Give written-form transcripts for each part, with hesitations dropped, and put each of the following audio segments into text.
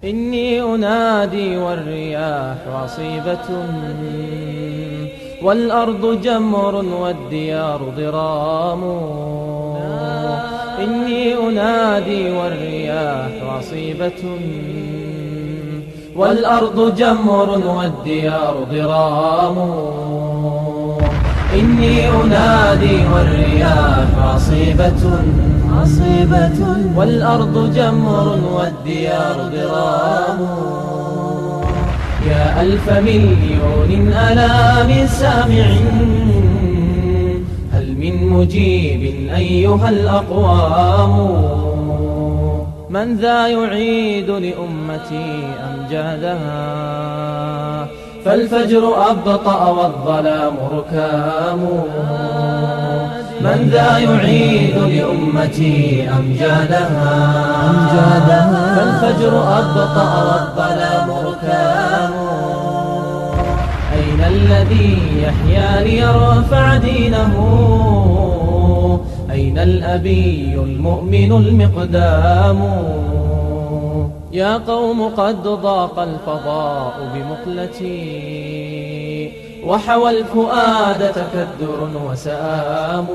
إني أنادي والرياح عصيبة، والأرض جمر والديار ضرام. إني أنادي والرياح عصيبة، والأرض جمر والديار ضرام. إني أنادي والرياح عصيبة، والأرض جمر والديار ضرام. يا ألف مليون ألا من سامع، هل من مجيب أيها الأقوام؟ من ذا يعيد لأمتي أمجادها، فالفجر أبطأ والظلام ركام. من ذا يعيد لأمتي أمجادها، فالفجر أبطأ والظلام ركام. أين الذي يحيا ليرفع دينه؟ أين الأبي المؤمن المقدام؟ يا قوم قد ضاق الفضاء بمقلتي، وحوى الفؤاد تكدر وسآم.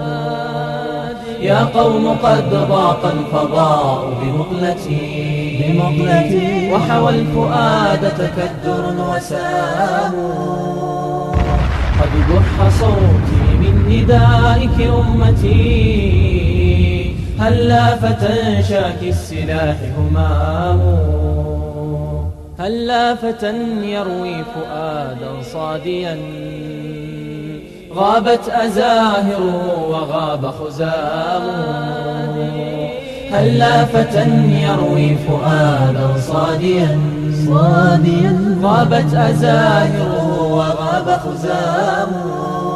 يا قوم قد ضاق الفضاء بمقلتي، وحوى الفؤاد تكدر وسآم. قد بح صوتي من ندائك أمتي، هلا فتى شاكي السلاح همام. هلا فتى يروي فؤادا صاديا، غابت أزاهره وغاب خزامه. هلا فتى يروي فؤادا صاديا، غابت أزاهره وغاب خزامه.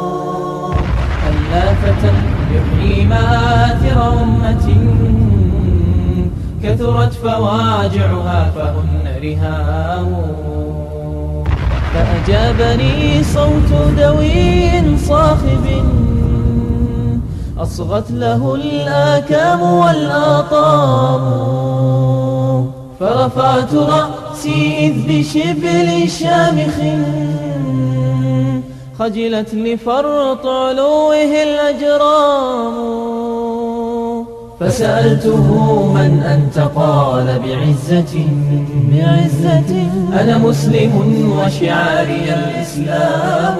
هلا فتى يحيي مآثر أمة، كثرت فواجعها فهن رهام. فأجابني صوت دوي صاخب، أصغت له الآكام والآطام. فرفعت رأسي إذ بشبل شامخ، خجلت لفرط علوه الأجرام. فسألته من أنت؟ قال بعزة، أنا مسلم وشعاري الإسلام.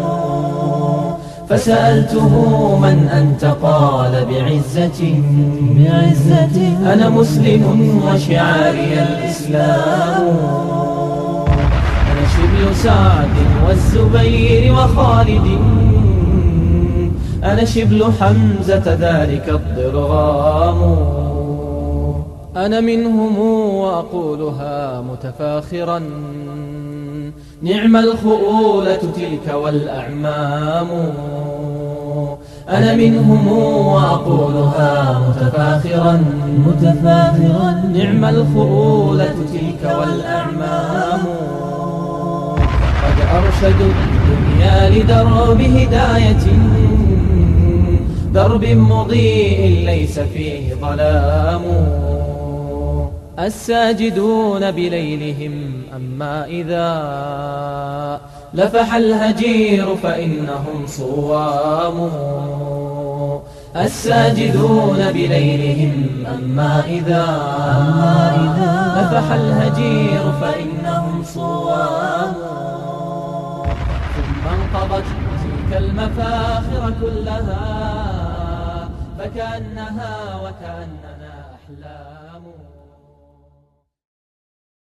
فسألته من أنت؟ قال بعزة، أنا مسلم وشعاري الإسلام. أنا شبل سعد والزبير وخالد، أنا شبل حمزة ذلك الضرغام. أنا منهم وأقولها متفاخرا، نعم الخؤولة تلك والأعمام. أنا منهم وأقولها متفاخرا، نعم الخؤولة تلك والأعمام. قد أرشدوا الدنيا لدرب هداية، درب مضيء ليس فيه ظلام. الساجدون بليلهم أما إذا لفح الهجير فإنهم صوام. الساجدون بليلهم أما إذا لفح الهجير فإنهم صوام. ثم انقضت تلك المفاخر كلها، فكأنها وكأننا أحلام.